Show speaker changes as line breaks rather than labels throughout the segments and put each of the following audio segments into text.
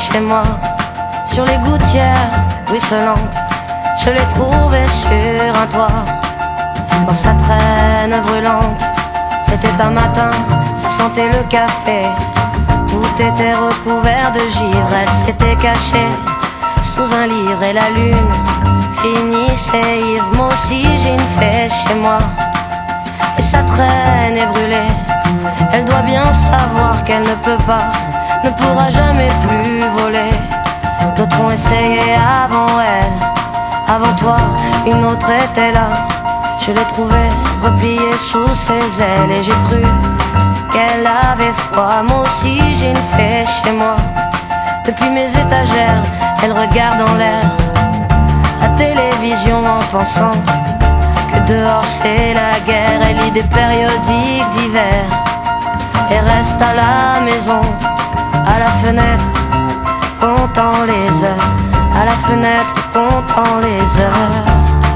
chez moi. Sur les gouttières ruisselantes, je l'ai trouvée sur un toit. Dans sa traîne brûlante, c'était un matin, ça sentait le café. Tout était recouvert de givre, elle s'était cachée sous un livre et la lune finissait ivre. Moi aussi j'ai une fée chez moi et sa traîne est brûlée. Elle doit bien savoir qu'elle ne peut pas, ne pourra jamais plus voler. D'autres ont essayé avant elle, avant toi, une autre était là. Je l'ai trouvée repliée sous ses ailes et j'ai cru qu'elle avait froid. Moi aussi j'ai une fée chez moi. Depuis mes étagères, elle regarde en l'air la télévision en pensant que dehors c'est la guerre. Elle lit des périodiques d'hiver et reste à la maison, à la fenêtre, comptant les heures, à la fenêtre, comptant les heures.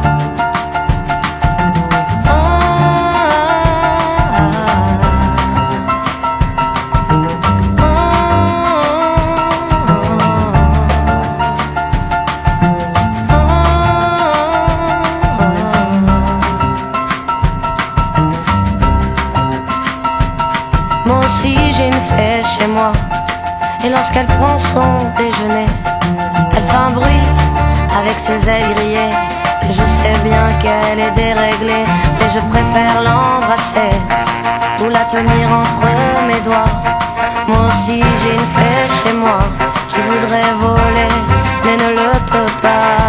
Moi aussi j'ai une fée chez moi, et lorsqu'elle prend son déjeuner, elle fait un bruit avec ses ailes grillées. Et je sais bien qu'elle est déréglée, mais je préfère l'embrasser ou la tenir entre mes doigts. Moi aussi j'ai une fée chez moi qui voudrait voler, mais ne le peut pas.